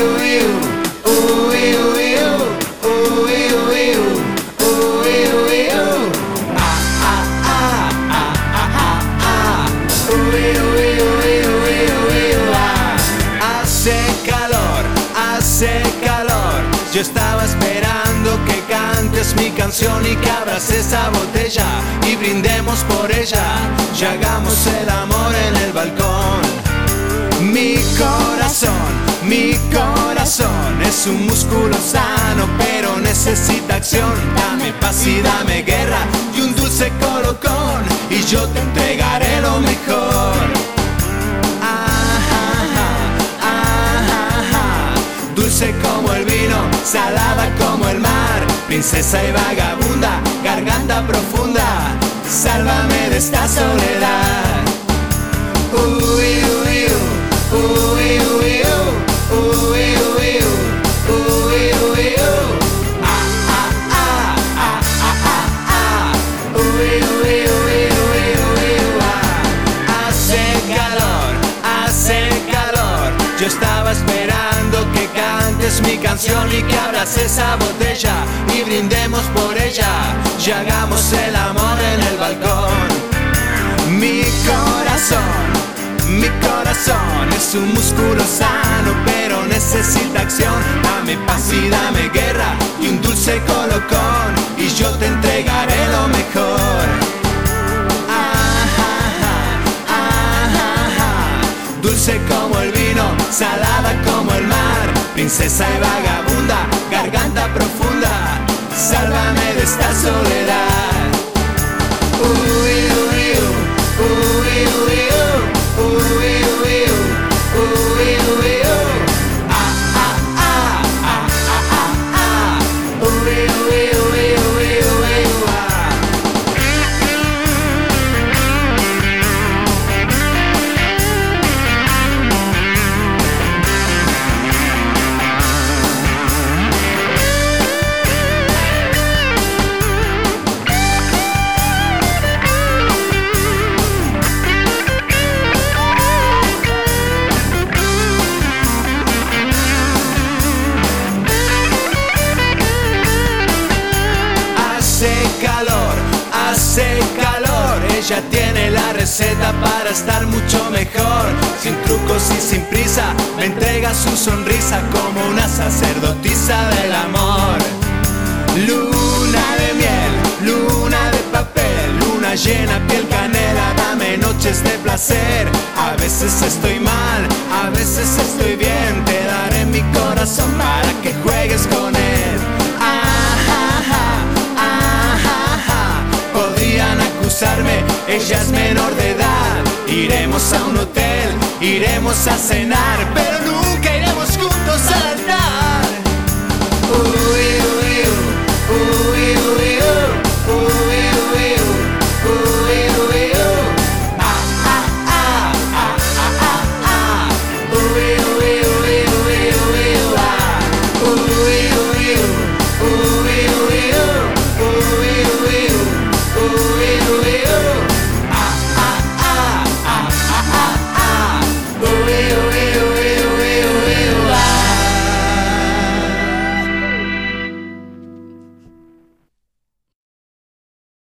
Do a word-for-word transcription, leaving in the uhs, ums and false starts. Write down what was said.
Yo estaba esperando que cantes mi canción y que abras esa botella y brindemos por ella y hagamos el amor en el balcón. Mi corazón, mi corazón es un músculo sano pero necesita acción. Dame paz y dame guerra y un dulce colocón y yo te entregaré lo mejor. Dulce como el vino, salada como el mar, princesa y vagabunda, garganta profunda, sálvame de esta soledad. Uy, uy, uy, uy, uy, uy, uy, uy, uy, ah, ah, ah, ah, ah, ah, uy, uy, uy, uy, uy, ah. Hace calor, hace calor, yo estaba esperando que cantes mi canción y que abras esa botella y brindemos por ella y hagamos el amor en el balcón. Mi corazón, mi corazón es un músculo sano pero necesita acción. Dame paz y dame guerra y un dulce colocón y yo te entregaré lo mejor. Dulce como el vino, salada como el mar, princesa y vagabunda, garganta profunda, sálvame de esta soledad. Uy, uy, uy, uy, uy, uy, uy, uy, uy, ah, ah, ah, ah, ah, ah, uy, uy, uy, uy, uy, ah. Hace calor, ella tiene la receta para estar mucho mejor. Sin trucos y sin prisa, me entrega su sonrisa como una sacerdotisa del amor. Luna de miel, luna de papel, luna llena, piel canela, dame noches de placer. A veces estoy mal, a veces estoy bien, te daré mi corazón para que juegues con él. Ella es menor de edad, iremos a un hotel, iremos a cenar, pero nunca iremos juntos al altar. Uh.